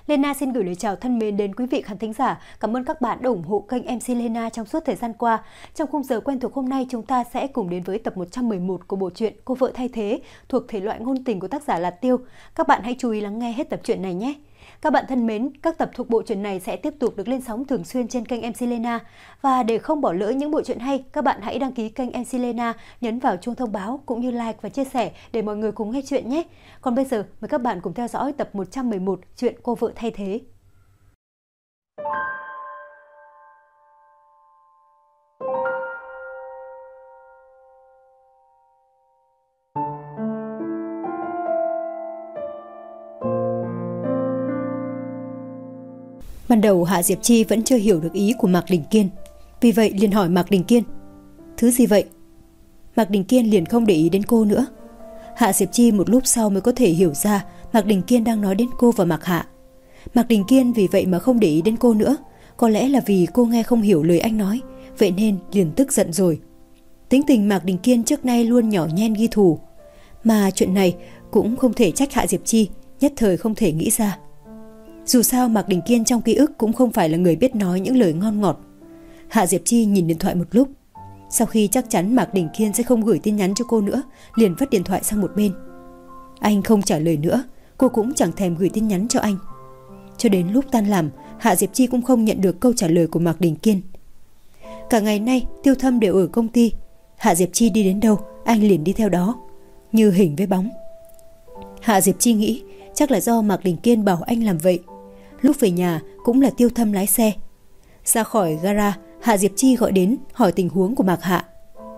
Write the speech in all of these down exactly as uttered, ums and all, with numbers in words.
Lena xin gửi lời chào thân mến đến quý vị khán thính giả. Cảm ơn các bạn đã ủng hộ kênh em xê Lena trong suốt thời gian qua. Trong khung giờ quen thuộc hôm nay, chúng ta sẽ cùng đến với tập một trăm mười một của bộ truyện Cô vợ thay thế thuộc thể loại ngôn tình của tác giả là Tiêu. Các bạn hãy chú ý lắng nghe hết tập truyện này nhé. Các bạn thân mến, các tập thuộc bộ truyện này sẽ tiếp tục được lên sóng thường xuyên trên kênh em xê Lena. Và để không bỏ lỡ những bộ truyện hay, các bạn hãy đăng ký kênh em xê Lena, nhấn vào chuông thông báo cũng như like và chia sẻ để mọi người cùng nghe chuyện nhé. Còn bây giờ, mời các bạn cùng theo dõi tập một trăm mười một chuyện Cô vợ thay thế. Ban đầu Hạ Diệp Chi vẫn chưa hiểu được ý của Mạc Đình Kiên, vì vậy liền hỏi Mạc Đình Kiên: "Thứ gì vậy?" Mạc Đình Kiên liền không để ý đến cô nữa. Hạ Diệp Chi một lúc sau mới có thể hiểu ra Mạc Đình Kiên đang nói đến cô và Mạc Hạ. Mạc Đình Kiên vì vậy mà không để ý đến cô nữa, có lẽ là vì cô nghe không hiểu lời anh nói, vậy nên liền tức giận rồi. Tính tình Mạc Đình Kiên trước nay luôn nhỏ nhen ghi thù, mà chuyện này cũng không thể trách Hạ Diệp Chi, nhất thời không thể nghĩ ra. Dù sao Mạc Đình Kiên trong ký ức cũng không phải là người biết nói những lời ngon ngọt. Hạ Diệp Chi nhìn điện thoại một lúc, sau khi chắc chắn Mạc Đình Kiên sẽ không gửi tin nhắn cho cô nữa, liền vứt điện thoại sang một bên. Anh không trả lời nữa, cô cũng chẳng thèm gửi tin nhắn cho anh. Cho đến lúc tan làm, Hạ Diệp Chi cũng không nhận được câu trả lời của Mạc Đình Kiên. Cả ngày nay Tiêu Thâm đều ở công ty, Hạ Diệp Chi đi đến đâu anh liền đi theo đó, như hình với bóng. Hạ Diệp Chi nghĩ chắc là do Mạc Đình Kiên bảo anh làm vậy. Lúc về nhà cũng là Tiêu Thâm lái xe. Ra khỏi gara, Hạ Diệp Chi gọi đến hỏi tình huống của Mạc Hạ.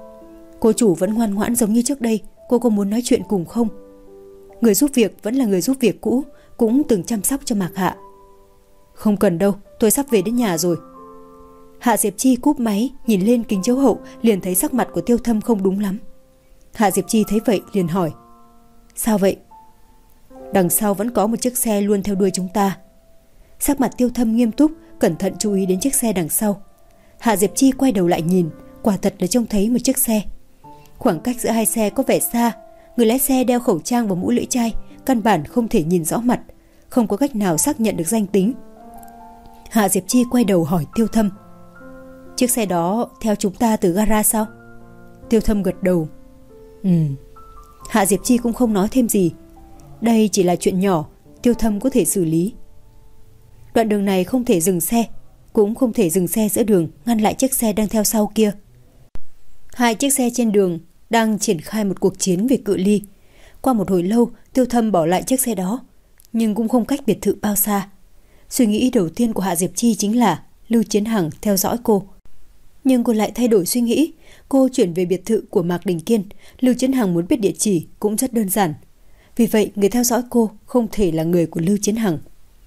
Cô chủ vẫn ngoan ngoãn giống như trước đây, cô có muốn nói chuyện cùng không? Người giúp việc vẫn là người giúp việc cũ, cũng từng chăm sóc cho Mạc Hạ. Không cần đâu, tôi sắp về đến nhà rồi. Hạ Diệp Chi cúp máy, nhìn lên kính chiếu hậu liền thấy sắc mặt của Tiêu Thâm không đúng lắm. Hạ Diệp Chi thấy vậy liền hỏi: Sao vậy? Đằng sau vẫn có một chiếc xe luôn theo đuôi chúng ta. Sắc mặt Tiêu Thâm nghiêm túc, cẩn thận chú ý đến chiếc xe đằng sau. Hạ Diệp Chi quay đầu lại nhìn, quả thật là trông thấy một chiếc xe. Khoảng cách giữa hai xe có vẻ xa, người lái xe đeo khẩu trang và mũ lưỡi chai, căn bản không thể nhìn rõ mặt, không có cách nào xác nhận được danh tính. Hạ Diệp Chi quay đầu hỏi Tiêu Thâm: Chiếc xe đó theo chúng ta từ gara sao? Tiêu Thâm gật đầu. Ừ. Hạ Diệp Chi cũng không nói thêm gì. Đây chỉ là chuyện nhỏ, Tiêu Thâm có thể xử lý. Đoạn đường này không thể dừng xe, cũng không thể dừng xe giữa đường ngăn lại chiếc xe đang theo sau kia. Hai chiếc xe trên đường đang triển khai một cuộc chiến về cự ly. Qua một hồi lâu, Tiêu Thâm bỏ lại chiếc xe đó, nhưng cũng không cách biệt thự bao xa. Suy nghĩ đầu tiên của Hạ Diệp Chi chính là Lưu Chiến Hằng theo dõi cô. Nhưng cô lại thay đổi suy nghĩ, cô chuyển về biệt thự của Mạc Đình Kiên. Lưu Chiến Hằng muốn biết địa chỉ cũng rất đơn giản. Vì vậy, người theo dõi cô không thể là người của Lưu Chiến Hằng.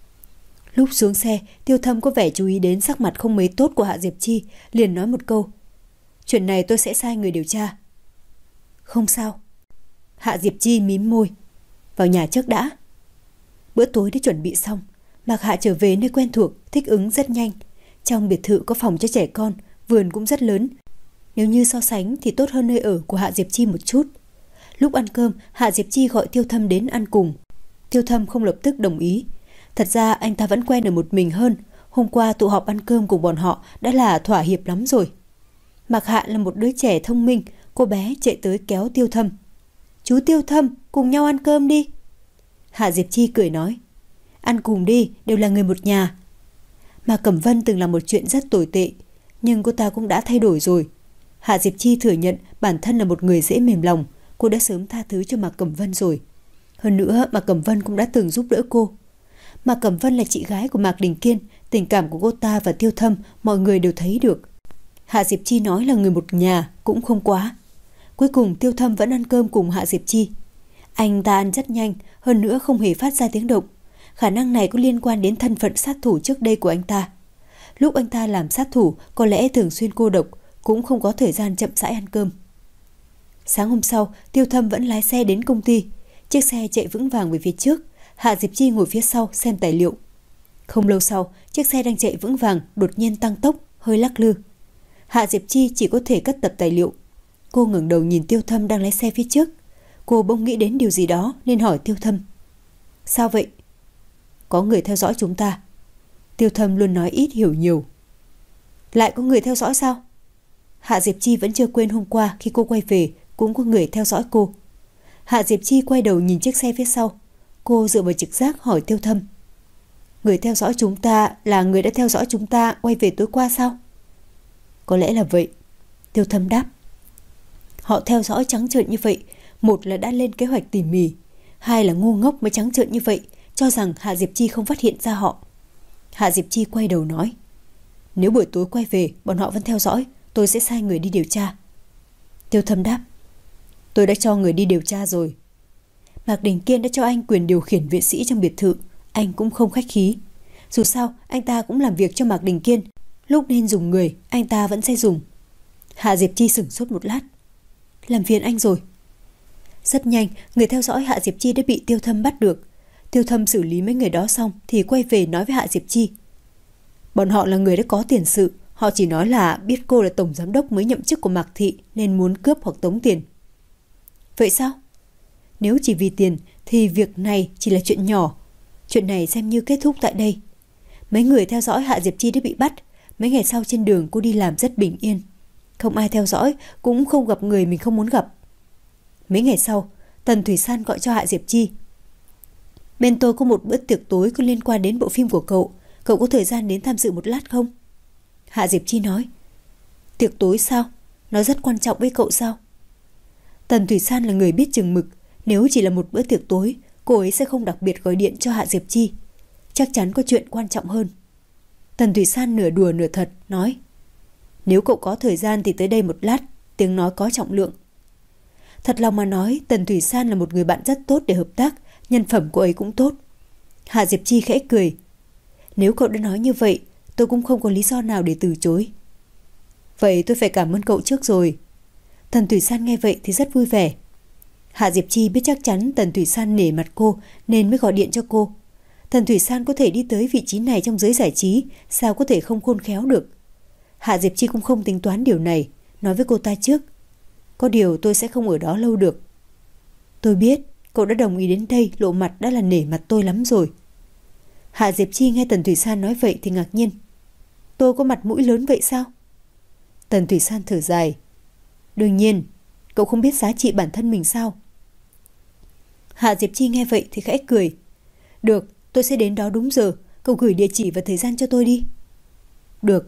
Lúc xuống xe, Tiêu Thâm có vẻ chú ý đến sắc mặt không mấy tốt của Hạ Diệp Chi, liền nói một câu: Chuyện này tôi sẽ sai người điều tra. Không sao. Hạ Diệp Chi mím môi. Vào nhà trước đã. Bữa tối đã chuẩn bị xong, Mạc Hạ trở về nơi quen thuộc, thích ứng rất nhanh. Trong biệt thự có phòng cho trẻ con, vườn cũng rất lớn. Nếu như so sánh thì tốt hơn nơi ở của Hạ Diệp Chi một chút. Lúc ăn cơm, Hạ Diệp Chi gọi Tiêu Thâm đến ăn cùng. Tiêu Thâm không lập tức đồng ý. Thật ra anh ta vẫn quen ở một mình hơn. Hôm qua tụ họp ăn cơm cùng bọn họ đã là thỏa hiệp lắm rồi. Mạc Hạ là một đứa trẻ thông minh, cô bé chạy tới kéo Tiêu Thâm. Chú Tiêu Thâm, cùng nhau ăn cơm đi. Hạ Diệp Chi cười nói: Ăn cùng đi, đều là người một nhà. Mạc Cẩm Vân từng là một chuyện rất tồi tệ, nhưng cô ta cũng đã thay đổi rồi. Hạ Diệp Chi thừa nhận bản thân là một người dễ mềm lòng, cô đã sớm tha thứ cho Mạc Cẩm Vân rồi. Hơn nữa, Mạc Cẩm Vân cũng đã từng giúp đỡ cô. Mạc Cẩm Vân là chị gái của Mạc Đình Kiên, tình cảm của cô ta và Tiêu Thâm mọi người đều thấy được. Hạ Diệp Chi nói là người một nhà cũng không quá. Cuối cùng Tiêu Thâm vẫn ăn cơm cùng Hạ Diệp Chi. Anh ta ăn rất nhanh, hơn nữa không hề phát ra tiếng động. Khả năng này có liên quan đến thân phận sát thủ trước đây của anh ta. Lúc anh ta làm sát thủ có lẽ thường xuyên cô độc, cũng không có thời gian chậm rãi ăn cơm. Sáng hôm sau, Tiêu Thâm vẫn lái xe đến công ty. Chiếc xe chạy vững vàng về phía trước, Hạ Diệp Chi ngồi phía sau xem tài liệu. Không lâu sau, chiếc xe đang chạy vững vàng đột nhiên tăng tốc, hơi lắc lư. Hạ Diệp Chi chỉ có thể cất tập tài liệu. Cô ngẩng đầu nhìn Tiêu Thâm đang lái xe phía trước. Cô bỗng nghĩ đến điều gì đó nên hỏi Tiêu Thâm: Sao vậy? có người theo dõi chúng ta. Tiêu Thâm luôn nói ít hiểu nhiều. Lại có người theo dõi sao? Hạ Diệp Chi vẫn chưa quên hôm qua khi cô quay về cũng có người theo dõi cô. Hạ Diệp Chi quay đầu nhìn chiếc xe phía sau. Cô dựa vào trực giác hỏi Tiêu Thâm. Người theo dõi chúng ta là người đã theo dõi chúng ta quay về tối qua sao? Có lẽ là vậy. Tiêu Thâm đáp. Họ theo dõi trắng trợn như vậy, một là đã lên kế hoạch tỉ mỉ, hai là ngu ngốc mới trắng trợn như vậy, cho rằng Hạ Diệp Chi không phát hiện ra họ. Hạ Diệp Chi quay đầu nói. Nếu buổi tối quay về bọn họ vẫn theo dõi, tôi sẽ sai người đi điều tra. Tiêu Thâm đáp. Tôi đã cho người đi điều tra rồi. Mạc Đình Kiên đã cho anh quyền điều khiển vệ sĩ trong biệt thự, anh cũng không khách khí. Dù sao anh ta cũng làm việc cho Mạc Đình Kiên, lúc nên dùng người anh ta vẫn sẽ dùng. Hạ Diệp Chi sửng sốt một lát. Làm phiền anh rồi. Rất nhanh, người theo dõi Hạ Diệp Chi đã bị Tiêu Thâm bắt được. Tiêu Thâm xử lý mấy người đó xong thì quay về nói với Hạ Diệp Chi. Bọn họ là người đã có tiền sự, họ chỉ nói là biết cô là tổng giám đốc mới nhậm chức của Mạc Thị nên muốn cướp hoặc tống tiền. Vậy sao? Nếu chỉ vì tiền thì việc này chỉ là chuyện nhỏ. Chuyện này xem như kết thúc tại đây. Mấy người theo dõi Hạ Diệp Chi đã bị bắt. Mấy ngày sau trên đường cô đi làm rất bình yên. Không ai theo dõi, cũng không gặp người mình không muốn gặp. Mấy ngày sau, Tần Thủy San gọi cho Hạ Diệp Chi. Bên tôi có một bữa tiệc tối có liên quan đến bộ phim của cậu. Cậu có thời gian đến tham dự một lát không? Hạ Diệp Chi nói. Tiệc tối sao? Nó rất quan trọng với cậu sao? Tần Thủy San là người biết chừng mực. Nếu chỉ là một bữa tiệc tối, cô ấy sẽ không đặc biệt gọi điện cho Hạ Diệp Chi. Chắc chắn có chuyện quan trọng hơn. Tần Thủy San nửa đùa nửa thật nói. Nếu cậu có thời gian thì tới đây một lát, tiếng nói có trọng lượng. Thật lòng mà nói, Tần Thủy San là một người bạn rất tốt để hợp tác, nhân phẩm cô ấy cũng tốt. Hạ Diệp Chi khẽ cười. Nếu cậu đã nói như vậy, tôi cũng không có lý do nào để từ chối. Vậy tôi phải cảm ơn cậu trước rồi. Tần Thủy San nghe vậy thì rất vui vẻ. Hạ Diệp Chi biết chắc chắn Tần Thủy San nể mặt cô nên mới gọi điện cho cô. Tần Thủy San có thể đi tới vị trí này trong giới giải trí, sao có thể không khôn khéo được. Hạ Diệp Chi cũng không tính toán điều này, nói với cô ta trước. Có điều tôi sẽ không ở đó lâu được. Tôi biết, cậu đã đồng ý đến đây lộ mặt đã là nể mặt tôi lắm rồi. Hạ Diệp Chi nghe Tần Thủy San nói vậy thì ngạc nhiên. Tôi có mặt mũi lớn vậy sao? Tần Thủy San thở dài. Đương nhiên, cậu không biết giá trị bản thân mình sao? Hạ Diệp Chi nghe vậy thì khẽ cười. Được, tôi sẽ đến đó đúng giờ. Cậu gửi địa chỉ và thời gian cho tôi đi. Được.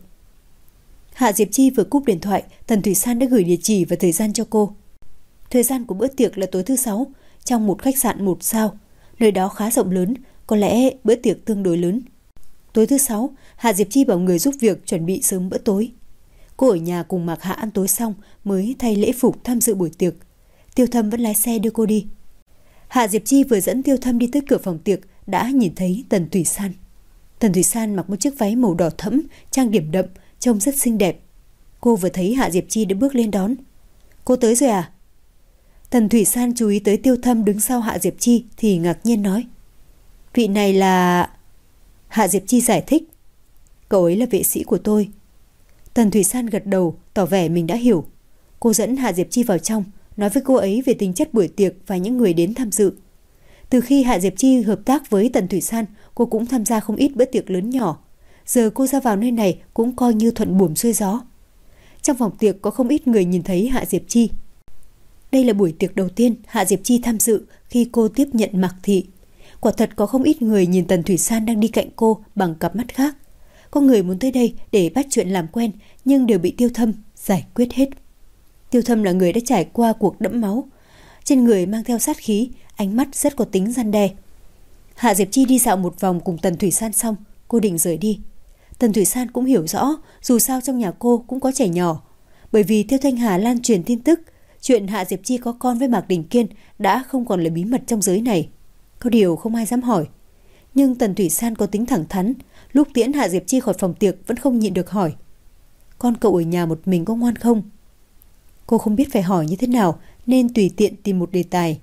Hạ Diệp Chi vừa cúp điện thoại, Tần Thủy San đã gửi địa chỉ và thời gian cho cô. Thời gian của bữa tiệc là tối thứ sáu, trong một khách sạn một sao. Nơi đó khá rộng lớn, có lẽ bữa tiệc tương đối lớn. Tối thứ sáu, Hạ Diệp Chi bảo người giúp việc chuẩn bị sớm bữa tối. Cô ở nhà cùng Mạc Hạ ăn tối xong mới thay lễ phục tham dự buổi tiệc. Tiêu Thâm vẫn lái xe đưa cô đi. Hạ Diệp Chi vừa dẫn Tiêu Thâm đi tới cửa phòng tiệc đã nhìn thấy Tần Thủy San. Tần Thủy San mặc một chiếc váy màu đỏ thẫm, trang điểm đậm, trông rất xinh đẹp. Cô vừa thấy Hạ Diệp Chi đã bước lên đón. Cô tới rồi à? Tần Thủy San chú ý tới Tiêu Thâm đứng sau Hạ Diệp Chi thì ngạc nhiên nói. Vị này là... Hạ Diệp Chi giải thích. Cậu ấy là vệ sĩ của tôi. Tần Thủy San gật đầu, tỏ vẻ mình đã hiểu. Cô dẫn Hạ Diệp Chi vào trong, nói với cô ấy về tính chất buổi tiệc và những người đến tham dự. Từ khi Hạ Diệp Chi hợp tác với Tần Thủy San, cô cũng tham gia không ít bữa tiệc lớn nhỏ. Giờ cô ra vào nơi này cũng coi như thuận buồm xuôi gió. Trong phòng tiệc có không ít người nhìn thấy Hạ Diệp Chi. Đây là buổi tiệc đầu tiên Hạ Diệp Chi tham dự khi cô tiếp nhận Mạc Thị. Quả thật có không ít người nhìn Tần Thủy San đang đi cạnh cô bằng cặp mắt khác. Có người muốn tới đây để bắt chuyện làm quen nhưng đều bị Tiêu Thâm giải quyết hết. Tiêu Thâm là người đã trải qua cuộc đẫm máu. Trên người mang theo sát khí, ánh mắt rất có tính răn đe. Hạ Diệp Chi đi dạo một vòng cùng Tần Thủy San xong, cô định rời đi. Tần Thủy San cũng hiểu rõ, dù sao trong nhà cô cũng có trẻ nhỏ. Bởi vì Tiêu Thanh Hà lan truyền tin tức, chuyện Hạ Diệp Chi có con với Mạc Đình Kiên đã không còn là bí mật trong giới này. Có điều không ai dám hỏi. Nhưng Tần Thủy San có tính thẳng thắn, lúc tiễn Hạ Diệp Chi khỏi phòng tiệc vẫn không nhịn được hỏi. Con cậu ở nhà một mình có ngoan không? Cô không biết phải hỏi như thế nào nên tùy tiện tìm một đề tài.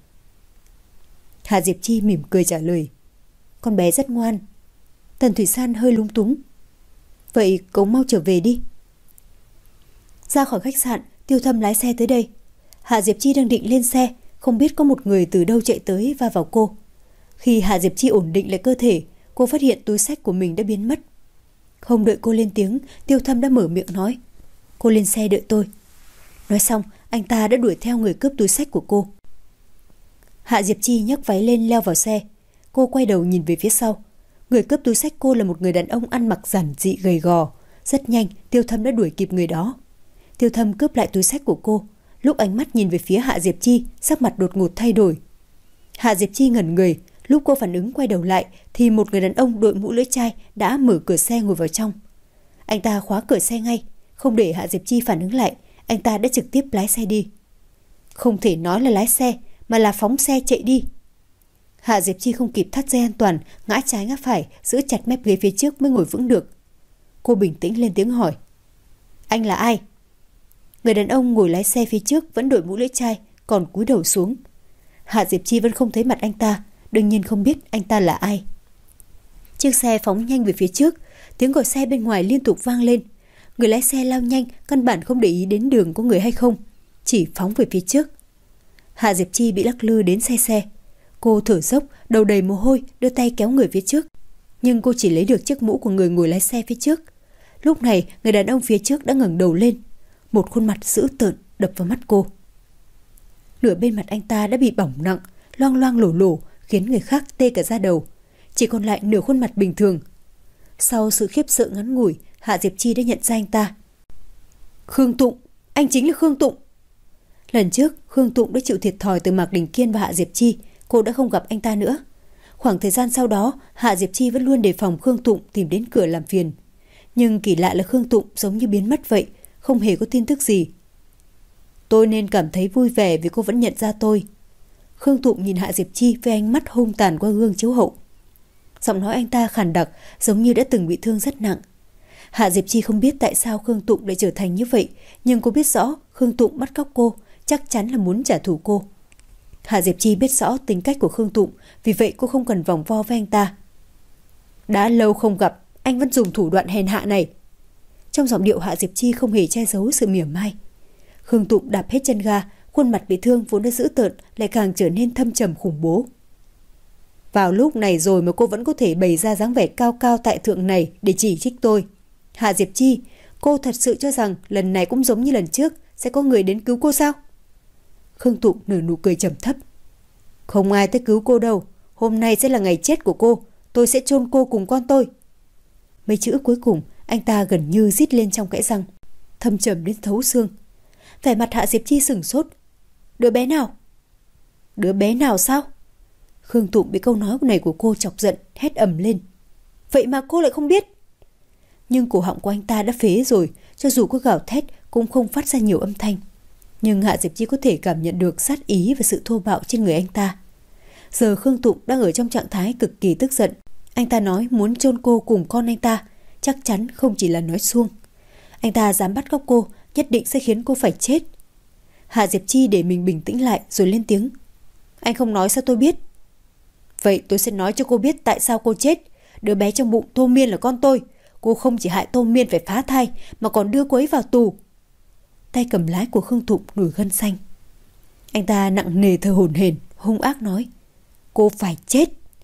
Hạ Diệp Chi mỉm cười trả lời. Con bé rất ngoan. Tần Thủy San hơi lúng túng. Vậy cậu mau trở về đi. Ra khỏi khách sạn, Tiêu Thâm lái xe tới đây. Hạ Diệp Chi đang định lên xe, không biết có một người từ đâu chạy tới va vào cô. Khi Hạ Diệp Chi ổn định lại cơ thể, cô phát hiện túi xách của mình đã biến mất. Không đợi cô lên tiếng, Tiêu Thâm đã mở miệng nói: "Cô lên xe đợi tôi." Nói xong, anh ta đã đuổi theo người cướp túi xách của cô. Hạ Diệp Chi nhấc váy lên leo vào xe. Cô quay đầu nhìn về phía sau. Người cướp túi xách cô là một người đàn ông ăn mặc giản dị gầy gò. Rất nhanh, Tiêu Thâm đã đuổi kịp người đó. Tiêu Thâm cướp lại túi xách của cô. Lúc ánh mắt nhìn về phía Hạ Diệp Chi, sắc mặt đột ngột thay đổi. Hạ Diệp Chi ngẩn người. Lúc cô phản ứng quay đầu lại thì một người đàn ông đội mũ lưỡi chai đã mở cửa xe ngồi vào trong. Anh ta khóa cửa xe ngay. Không để Hạ Diệp Chi phản ứng lại, anh ta đã trực tiếp lái xe đi. Không thể nói là lái xe, mà là phóng xe chạy đi. Hạ Diệp Chi không kịp thắt dây an toàn, ngã trái ngã phải, giữ chặt mép ghế phía trước mới ngồi vững được. Cô bình tĩnh lên tiếng hỏi: "Anh là ai?" Người đàn ông ngồi lái xe phía trước vẫn đội mũ lưỡi chai, còn cúi đầu xuống. Hạ Diệp Chi vẫn không thấy mặt anh ta, đương nhiên không biết anh ta là ai. Chiếc xe phóng nhanh về phía trước, tiếng còi xe bên ngoài liên tục vang lên. Người lái xe lao nhanh, căn bản không để ý đến đường có người hay không, chỉ phóng về phía trước. Hạ Diệp Chi bị lắc lư đến xe xe. Cô thở dốc, đầu đầy mồ hôi, đưa tay kéo người phía trước. Nhưng cô chỉ lấy được chiếc mũ của người ngồi lái xe phía trước. Lúc này, người đàn ông phía trước đã ngẩng đầu lên. Một khuôn mặt dữ tợn đập vào mắt cô. Nửa bên mặt anh ta đã bị bỏng nặng, loang loang lổ lổ, khiến người khác tê cả da đầu. Chỉ còn lại nửa khuôn mặt bình thường. Sau sự khiếp sợ ngắn ngủi, Hạ Diệp Chi đã nhận ra anh ta. Khương Tụng, anh chính là Khương Tụng. Lần trước, Khương Tụng đã chịu thiệt thòi từ Mạc Đình Kiên và Hạ Diệp Chi, cô đã không gặp anh ta nữa. Khoảng thời gian sau đó, Hạ Diệp Chi vẫn luôn đề phòng Khương Tụng tìm đến cửa làm phiền. Nhưng kỳ lạ là Khương Tụng giống như biến mất vậy, không hề có tin tức gì. Tôi nên cảm thấy vui vẻ vì cô vẫn nhận ra tôi. Khương Tụng nhìn Hạ Diệp Chi với ánh mắt hung tàn qua gương chiếu hậu. Giọng nói anh ta khàn đặc, giống như đã từng bị thương rất nặng. Hạ Diệp Chi không biết tại sao Khương Tụng lại trở thành như vậy, nhưng cô biết rõ Khương Tụng bắt cóc cô, chắc chắn là muốn trả thù cô. Hạ Diệp Chi biết rõ tính cách của Khương Tụng, vì vậy cô không cần vòng vo với anh ta. Đã lâu không gặp, anh vẫn dùng thủ đoạn hèn hạ này. Trong giọng điệu Hạ Diệp Chi không hề che giấu sự mỉa mai. Khương Tụng đạp hết chân ga, khuôn mặt bị thương vốn đã dữ tợn lại càng trở nên thâm trầm khủng bố. Vào lúc này rồi mà cô vẫn có thể bày ra dáng vẻ cao cao tại thượng này để chỉ trích tôi. Hạ Diệp Chi, cô thật sự cho rằng lần này cũng giống như lần trước sẽ có người đến cứu cô sao? Khương Tụng nở nụ cười trầm thấp. Không ai tới cứu cô đâu, hôm nay sẽ là ngày chết của cô, tôi sẽ chôn cô cùng con tôi. Mấy chữ cuối cùng anh ta gần như rít lên trong kẽ răng, thâm trầm đến thấu xương. Vẻ mặt Hạ Diệp Chi sửng sốt. Đứa bé nào? Đứa bé nào sao? Khương Tụng bị câu nói này của cô chọc giận, hét ầm lên. Vậy mà cô lại không biết. Nhưng cổ họng của anh ta đã phế rồi, cho dù có gào thét cũng không phát ra nhiều âm thanh. Nhưng Hạ Diệp Chi có thể cảm nhận được sát ý và sự thô bạo trên người anh ta. Giờ Khương Tụng đang ở trong trạng thái cực kỳ tức giận. Anh ta nói muốn chôn cô cùng con anh ta, chắc chắn không chỉ là nói suông. Anh ta dám bắt cóc cô, nhất định sẽ khiến cô phải chết. Hạ Diệp Chi để mình bình tĩnh lại rồi lên tiếng. Anh không nói sao tôi biết? Vậy tôi sẽ nói cho cô biết tại sao cô chết. Đứa bé trong bụng Tô Miên là con tôi. Cô không chỉ hại Tô Miên phải phá thai mà còn đưa cô ấy vào tù. Tay cầm lái của Khương Tụng nổi gân xanh. Anh ta nặng nề thở hổn hển, hung ác nói. Cô phải chết.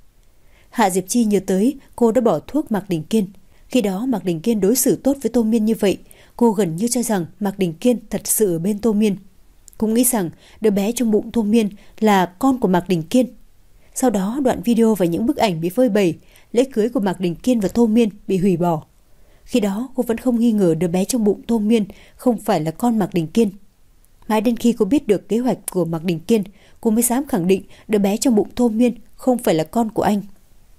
Hạ Diệp Chi nhớ tới cô đã bỏ thuốc Mạc Đình Kiên. Khi đó Mạc Đình Kiên đối xử tốt với Tô Miên như vậy, cô gần như cho rằng Mạc Đình Kiên thật sự ở bên Tô Miên. Cũng nghĩ rằng đứa bé trong bụng Tô Miên là con của Mạc Đình Kiên. Sau đó đoạn video và những bức ảnh bị phơi bày, lễ cưới của Mạc Đình Kiên và Tô Miên bị hủy bỏ. Khi đó cô vẫn không nghi ngờ đứa bé trong bụng Tô Miên không phải là con Mạc Đình Kiên. Mãi đến khi cô biết được kế hoạch của Mạc Đình Kiên, cô mới dám khẳng định đứa bé trong bụng Tô Miên không phải là con của anh.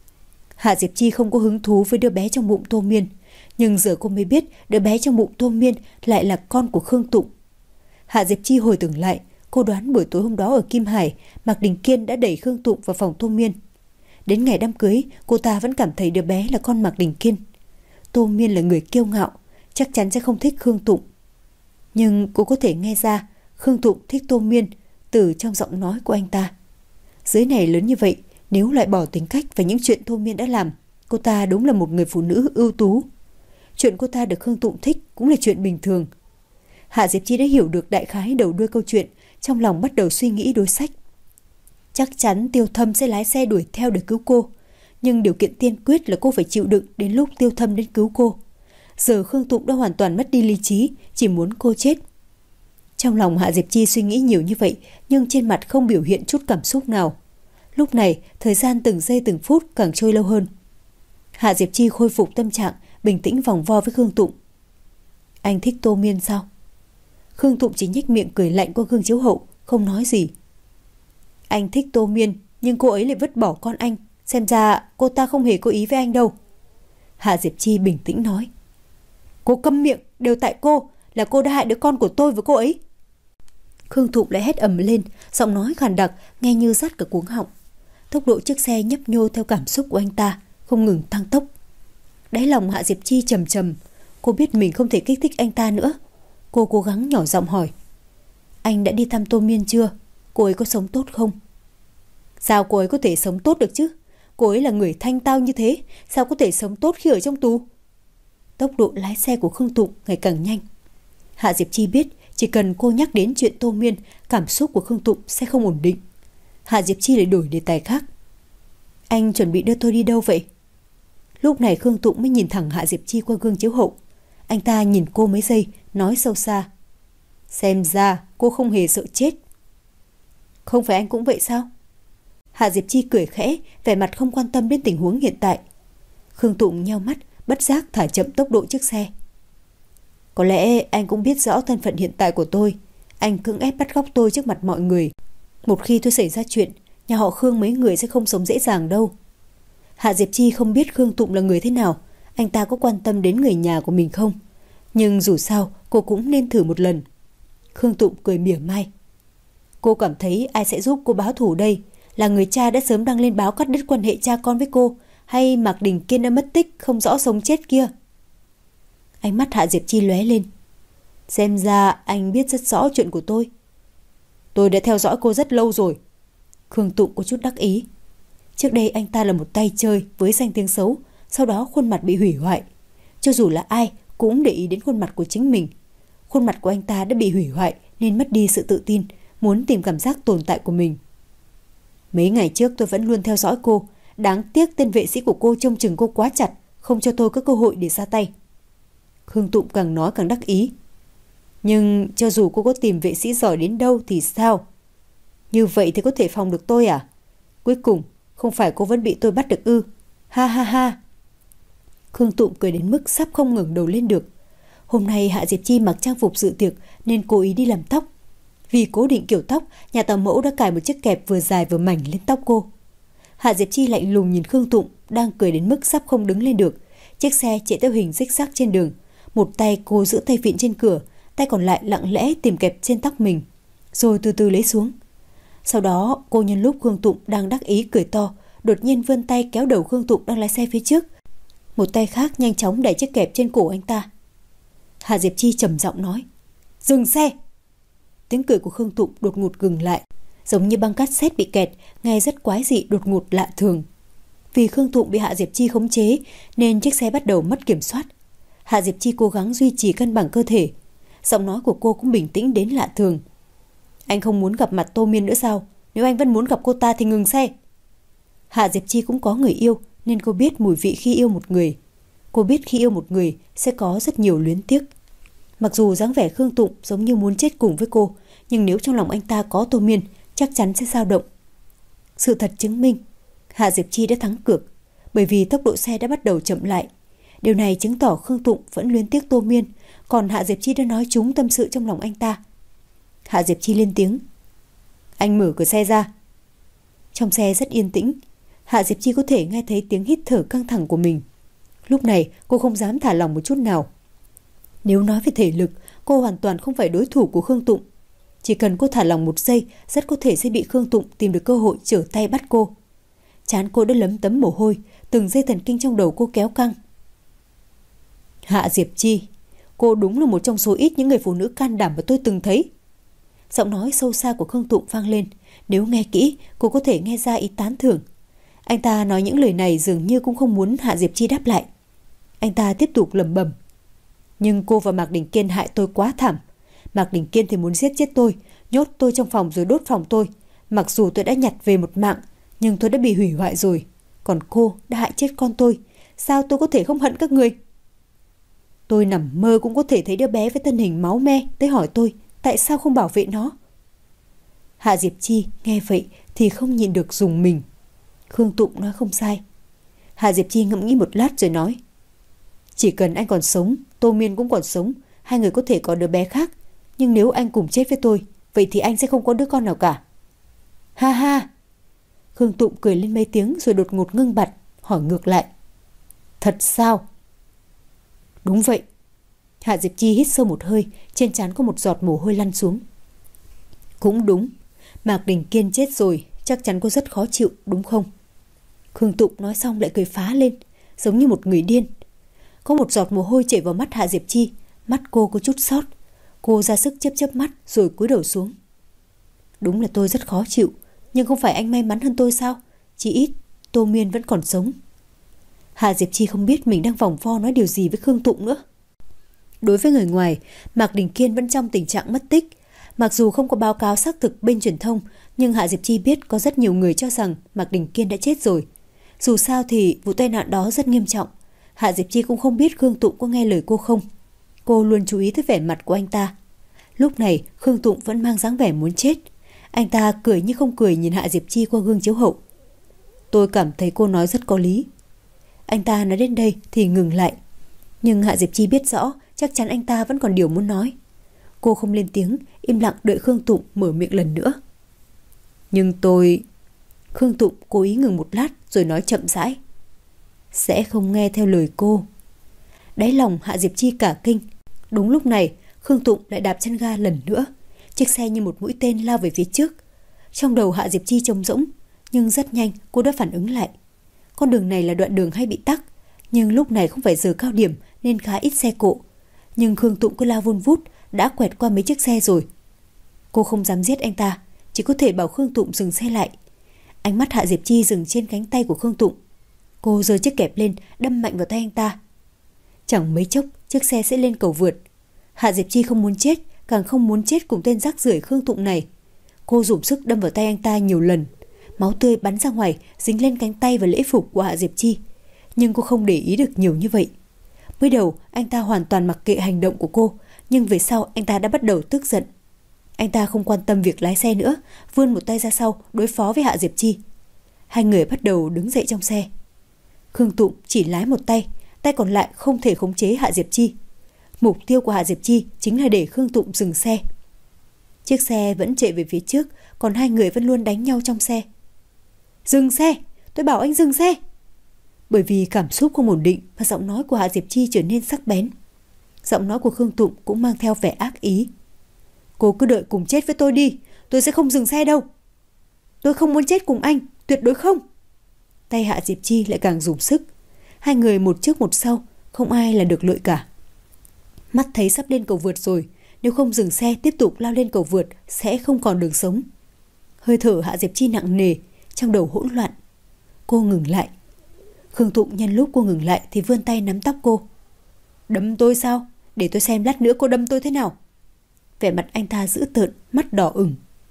Hạ Diệp Chi không có hứng thú với đứa bé trong bụng Tô Miên, nhưng giờ cô mới biết đứa bé trong bụng Tô Miên lại là con của Khương Tụng. Hạ Diệp Chi hồi tưởng lại, cô đoán buổi tối hôm đó ở Kim Hải, Mạc Đình Kiên đã đẩy Khương Tụng vào phòng Tô Miên. Đến ngày đám cưới, cô ta vẫn cảm thấy đứa bé là con Mạc Đình Kiên. Tô Miên là người kiêu ngạo, chắc chắn sẽ không thích Khương Tụng. Nhưng cô có thể nghe ra Khương Tụng thích Tô Miên từ trong giọng nói của anh ta. Dưới này lớn như vậy, nếu loại bỏ tính cách và những chuyện Tô Miên đã làm, cô ta đúng là một người phụ nữ ưu tú. Chuyện cô ta được Khương Tụng thích cũng là chuyện bình thường. Hạ Diệp Chi đã hiểu được đại khái đầu đuôi câu chuyện, trong lòng bắt đầu suy nghĩ đối sách. Chắc chắn Tiêu Thâm sẽ lái xe đuổi theo để cứu cô, nhưng điều kiện tiên quyết là cô phải chịu đựng đến lúc Tiêu Thâm đến cứu cô. Giờ Khương Tụng đã hoàn toàn mất đi lý trí, chỉ muốn cô chết. Trong lòng Hạ Diệp Chi suy nghĩ nhiều như vậy, nhưng trên mặt không biểu hiện chút cảm xúc nào. Lúc này, thời gian từng giây từng phút càng trôi lâu hơn. Hạ Diệp Chi khôi phục tâm trạng, bình tĩnh vòng vo với Khương Tụng. Anh thích Tô Miên sao? Khương Tụng chỉ nhếch miệng cười lạnh qua gương chiếu hậu, không nói gì. Anh thích Tô Miên, nhưng cô ấy lại vứt bỏ con anh. Xem ra cô ta không hề có ý với anh đâu. Hạ Diệp Chi bình tĩnh nói. Cô câm miệng, đều tại cô, là cô đã hại đứa con của tôi với cô ấy. Khương Tụng lại hét ầm lên, giọng nói khàn đặc, nghe như rát cả cuống họng. Tốc độ chiếc xe nhấp nhô theo cảm xúc của anh ta, không ngừng tăng tốc. Đáy lòng Hạ Diệp Chi trầm trầm, cô biết mình không thể kích thích anh ta nữa. Cô cố gắng nhỏ giọng hỏi. Anh đã đi thăm Tô Miên chưa? Cô ấy có sống tốt không? Sao cô ấy có thể sống tốt được chứ? Cô ấy là người thanh tao như thế, sao có thể sống tốt khi ở trong tù? Tốc độ lái xe của Khương Tụng ngày càng nhanh. Hạ Diệp Chi biết chỉ cần cô nhắc đến chuyện Tô Miên, cảm xúc của Khương Tụng sẽ không ổn định. Hạ Diệp Chi lại đổi đề tài khác. Anh chuẩn bị đưa tôi đi đâu vậy? Lúc này Khương Tụng mới nhìn thẳng Hạ Diệp Chi qua gương chiếu hậu. Anh ta nhìn cô mấy giây, nói sâu xa. Xem ra cô không hề sợ chết. Không phải anh cũng vậy sao? Hạ Diệp Chi cười khẽ, vẻ mặt không quan tâm đến tình huống hiện tại. Khương Tụng nheo mắt, bất giác thả chậm tốc độ chiếc xe. Có lẽ anh cũng biết rõ thân phận hiện tại của tôi. Anh cưỡng ép bắt cóc tôi trước mặt mọi người. Một khi tôi xảy ra chuyện, nhà họ Khương mấy người sẽ không sống dễ dàng đâu. Hạ Diệp Chi không biết Khương Tụng là người thế nào, anh ta có quan tâm đến người nhà của mình không. Nhưng dù sao, cô cũng nên thử một lần. Khương Tụng cười mỉa mai. Cô cảm thấy ai sẽ giúp cô báo thù đây? Là người cha đã sớm đăng lên báo cắt đứt quan hệ cha con với cô, hay Mạc Đình Kiên đã mất tích không rõ sống chết kia? Ánh mắt Hạ Diệp Chi lóe lên. Xem ra anh biết rất rõ chuyện của tôi. Tôi đã theo dõi cô rất lâu rồi. Khương Tụng có chút đắc ý. Trước đây anh ta là một tay chơi với danh tiếng xấu, sau đó khuôn mặt bị hủy hoại. Cho dù là ai cũng để ý đến khuôn mặt của chính mình. Khuôn mặt của anh ta đã bị hủy hoại nên mất đi sự tự tin, muốn tìm cảm giác tồn tại của mình. Mấy ngày trước tôi vẫn luôn theo dõi cô. Đáng tiếc tên vệ sĩ của cô trông chừng cô quá chặt, không cho tôi có cơ hội để ra tay. Khương Tụng càng nói càng đắc ý. Nhưng cho dù cô có tìm vệ sĩ giỏi đến đâu thì sao? Như vậy thì có thể phòng được tôi à? Cuối cùng không phải cô vẫn bị tôi bắt được ư? Ha ha ha. Khương Tụng cười đến mức sắp không ngẩng đầu lên được. Hôm nay Hạ Diệp Chi mặc trang phục dự tiệc nên cố ý đi làm tóc. Vì cố định kiểu tóc, nhà tàu mẫu đã cài một chiếc kẹp vừa dài vừa mảnh lên tóc cô. Hạ Diệp Chi lạnh lùng nhìn Khương Tụng đang cười đến mức sắp không đứng lên được. Chiếc xe chạy theo hình zigzag trên đường. Một tay cô giữ tay vịn trên cửa, tay còn lại lặng lẽ tìm kẹp trên tóc mình, rồi từ từ lấy xuống. Sau đó cô nhân lúc Khương Tụng đang đắc ý cười to, đột nhiên vươn tay kéo đầu Khương Tụng đang lái xe phía trước. Một tay khác nhanh chóng đẩy chiếc kẹp trên cổ anh ta. Hạ Diệp Chi trầm giọng nói. Dừng xe. Tiếng cười của Khương Tụng đột ngột ngừng lại, giống như băng cassette bị kẹt, nghe rất quái dị, đột ngột lạ thường. Vì Khương Tụng bị Hạ Diệp Chi khống chế nên chiếc xe bắt đầu mất kiểm soát. Hạ Diệp Chi cố gắng duy trì cân bằng cơ thể. Giọng nói của cô cũng bình tĩnh đến lạ thường. Anh không muốn gặp mặt Tô Miên nữa sao? Nếu anh vẫn muốn gặp cô ta thì ngừng xe. Hạ Diệp Chi cũng có người yêu nên cô biết mùi vị khi yêu một người. Cô biết khi yêu một người sẽ có rất nhiều luyến tiếc. Mặc dù dáng vẻ Khương Tụng giống như muốn chết cùng với cô, nhưng nếu trong lòng anh ta có Tô Miên, chắc chắn sẽ dao động. Sự thật chứng minh Hạ Diệp Chi đã thắng cược, bởi vì tốc độ xe đã bắt đầu chậm lại. Điều này chứng tỏ Khương Tụng vẫn luyến tiếc Tô Miên, còn Hạ Diệp Chi đã nói trúng tâm sự trong lòng anh ta. Hạ Diệp Chi lên tiếng. Anh mở cửa xe ra. Trong xe rất yên tĩnh. Hạ Diệp Chi có thể nghe thấy tiếng hít thở căng thẳng của mình. Lúc này cô không dám thả lỏng một chút nào. Nếu nói về thể lực, cô hoàn toàn không phải đối thủ của Khương Tụng. Chỉ cần cô thả lỏng một giây, rất có thể sẽ bị Khương Tụng tìm được cơ hội trở tay bắt cô. Trán cô đã lấm tấm mồ hôi, từng dây thần kinh trong đầu cô kéo căng. Hạ Diệp Chi, cô đúng là một trong số ít những người phụ nữ can đảm mà tôi từng thấy. Giọng nói sâu xa của Khương Tụng vang lên. Nếu nghe kỹ, cô có thể nghe ra ý tán thưởng. Anh ta nói những lời này dường như cũng không muốn Hạ Diệp Chi đáp lại. Anh ta tiếp tục lẩm bẩm. Nhưng cô và Mạc Đình Kiên hại tôi quá thảm. Mạc Đình Kiên thì muốn giết chết tôi, nhốt tôi trong phòng rồi đốt phòng tôi. Mặc dù tôi đã nhặt về một mạng, nhưng tôi đã bị hủy hoại rồi. còn cô đã hại chết con tôi. Sao tôi có thể không hận các người? Tôi nằm mơ cũng có thể thấy đứa bé với thân hình máu me tới hỏi tôi tại sao không bảo vệ nó. Hạ Diệp Chi nghe vậy thì không nhịn được rùng mình. Khương Tụng nói không sai. Hạ Diệp Chi ngẫm nghĩ một lát rồi nói: chỉ cần anh còn sống, Tô Miên cũng còn sống, hai người có thể có đứa bé khác. Nhưng nếu anh cùng chết với tôi, vậy thì anh sẽ không có đứa con nào cả. Ha ha! Khương Tụng cười lên mấy tiếng rồi đột ngột ngưng bặt, hỏi ngược lại: thật sao? Đúng vậy. Hạ Diệp Chi hít sâu một hơi, trên trán có một giọt mồ hôi lăn xuống. Cũng đúng, Mạc Đình Kiên chết rồi, chắc chắn cô rất khó chịu, đúng không? Khương Tụng nói xong lại cười phá lên, giống như một người điên. Có một giọt mồ hôi chảy vào mắt Hạ Diệp Chi, mắt cô có chút sót. Cô ra sức chớp chớp mắt rồi cúi đầu xuống. Đúng là tôi rất khó chịu, nhưng không phải anh may mắn hơn tôi sao? Chỉ ít Tô Miên vẫn còn sống. Hạ Diệp Chi không biết mình đang vòng vo nói điều gì với Khương Tụng nữa. Đối với người ngoài, Mạc Đình Kiên vẫn trong tình trạng mất tích. Mặc dù không có báo cáo xác thực bên truyền thông, nhưng Hạ Diệp Chi biết có rất nhiều người cho rằng Mạc Đình Kiên đã chết rồi. Dù sao thì vụ tai nạn đó rất nghiêm trọng. Hạ Diệp Chi cũng không biết Khương Tụng có nghe lời cô không. Cô luôn chú ý tới vẻ mặt của anh ta. Lúc này Khương Tụng vẫn mang dáng vẻ muốn chết. Anh ta cười như không cười nhìn Hạ Diệp Chi qua gương chiếu hậu. Tôi cảm thấy cô nói rất có lý. Anh ta nói đến đây thì ngừng lại. Nhưng Hạ Diệp Chi biết rõ chắc chắn anh ta vẫn còn điều muốn nói. Cô không lên tiếng, im lặng đợi Khương Tụng mở miệng lần nữa. Nhưng tôi... Khương Tụng cố ý ngừng một lát rồi nói chậm rãi. Sẽ không nghe theo lời cô. Đáy lòng Hạ Diệp Chi cả kinh. Đúng lúc này Khương Tụng lại đạp chân ga lần nữa. Chiếc xe như một mũi tên lao về phía trước. Trong đầu Hạ Diệp Chi trống rỗng, nhưng rất nhanh cô đã phản ứng lại. Con đường này là đoạn đường hay bị tắc, nhưng lúc này không phải giờ cao điểm nên khá ít xe cộ. Nhưng Khương Tụng cứ lao vun vút, đã quẹt qua mấy chiếc xe rồi. Cô không dám giết anh ta, chỉ có thể bảo Khương Tụng dừng xe lại. Ánh mắt Hạ Diệp Chi dừng trên cánh tay của Khương Tụng. Cô giơ chiếc kẹp lên, đâm mạnh vào tay anh ta. Chẳng mấy chốc chiếc xe sẽ lên cầu vượt. Hạ Diệp Chi không muốn chết, càng không muốn chết cùng tên rác rưởi Khương Tụng này. Cô dùng sức đâm vào tay anh ta nhiều lần. Máu tươi bắn ra ngoài, dính lên cánh tay và lễ phục của Hạ Diệp Chi. Nhưng cô không để ý được nhiều như vậy. Mới đầu anh ta hoàn toàn mặc kệ hành động của cô, nhưng về sau anh ta đã bắt đầu tức giận. Anh ta không quan tâm việc lái xe nữa, vươn một tay ra sau đối phó với Hạ Diệp Chi. Hai người bắt đầu đứng dậy trong xe. Khương Tụng chỉ lái một tay, tay còn lại không thể khống chế Hạ Diệp Chi. Mục tiêu của Hạ Diệp Chi chính là để Khương Tụng dừng xe. Chiếc xe vẫn chạy về phía trước, còn hai người vẫn luôn đánh nhau trong xe. Dừng xe! Tôi bảo anh dừng xe! Bởi vì cảm xúc không ổn định và giọng nói của Hạ Diệp Chi trở nên sắc bén. Giọng nói của Khương Tụng cũng mang theo vẻ ác ý. Cô cứ đợi cùng chết với tôi đi, tôi sẽ không dừng xe đâu. Tôi không muốn chết cùng anh, tuyệt đối không. Tay Hạ Diệp Chi lại càng dùng sức. Hai người một trước một sau, không ai là được lợi cả. Mắt thấy sắp lên cầu vượt rồi, nếu không dừng xe tiếp tục lao lên cầu vượt sẽ không còn đường sống. Hơi thở Hạ Diệp Chi nặng nề, trong đầu hỗn loạn. Cô ngừng lại. Khương Tụng nhân lúc cô ngừng lại thì vươn tay nắm tóc cô. Đâm tôi sao? Để tôi xem lát nữa cô đâm tôi thế nào. Vẻ mặt anh ta dữ tợn, mắt đỏ ửng.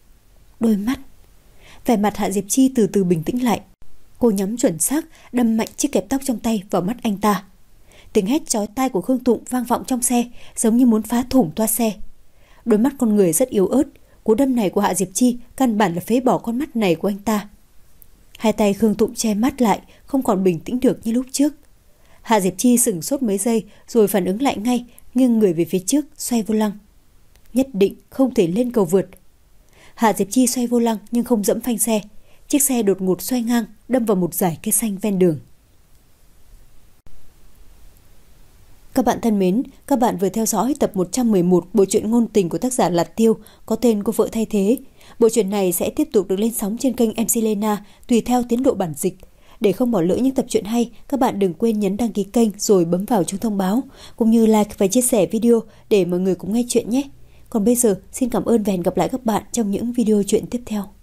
Đôi mắt. Vẻ mặt Hạ Diệp Chi từ từ bình tĩnh lại. Cô nhắm chuẩn xác, đâm mạnh chiếc kẹp tóc trong tay vào mắt anh ta. Tiếng hét chói tai của Khương Tụng vang vọng trong xe, giống như muốn phá thủng toa xe. Đôi mắt con người rất yếu ớt, cú đâm này của Hạ Diệp Chi căn bản là phế bỏ con mắt này của anh ta. Hai tay Khương Tụng che mắt lại, không còn bình tĩnh được như lúc trước. Hạ Diệp Chi sửng sốt mấy giây rồi phản ứng lại ngay, nghiêng người về phía trước, xoay vô lăng. Nhất định không thể lên cầu vượt. Hạ Diệp Chi xoay vô lăng nhưng không dẫm phanh xe. Chiếc xe đột ngột xoay ngang, đâm vào một dải cây xanh ven đường. Các bạn thân mến, các bạn vừa theo dõi tập một trăm mười một bộ truyện ngôn tình của tác giả Lạt Tiêu có tên Cô Vợ Thay Thế. Bộ truyện này sẽ tiếp tục được lên sóng trên kênh em xê Lena tùy theo tiến độ bản dịch. Để không bỏ lỡ những tập truyện hay, các bạn đừng quên nhấn đăng ký kênh rồi bấm vào chuông thông báo, cũng như like và chia sẻ video để mọi người cùng nghe chuyện nhé. Còn bây giờ, xin cảm ơn và hẹn gặp lại các bạn trong những video truyện tiếp theo.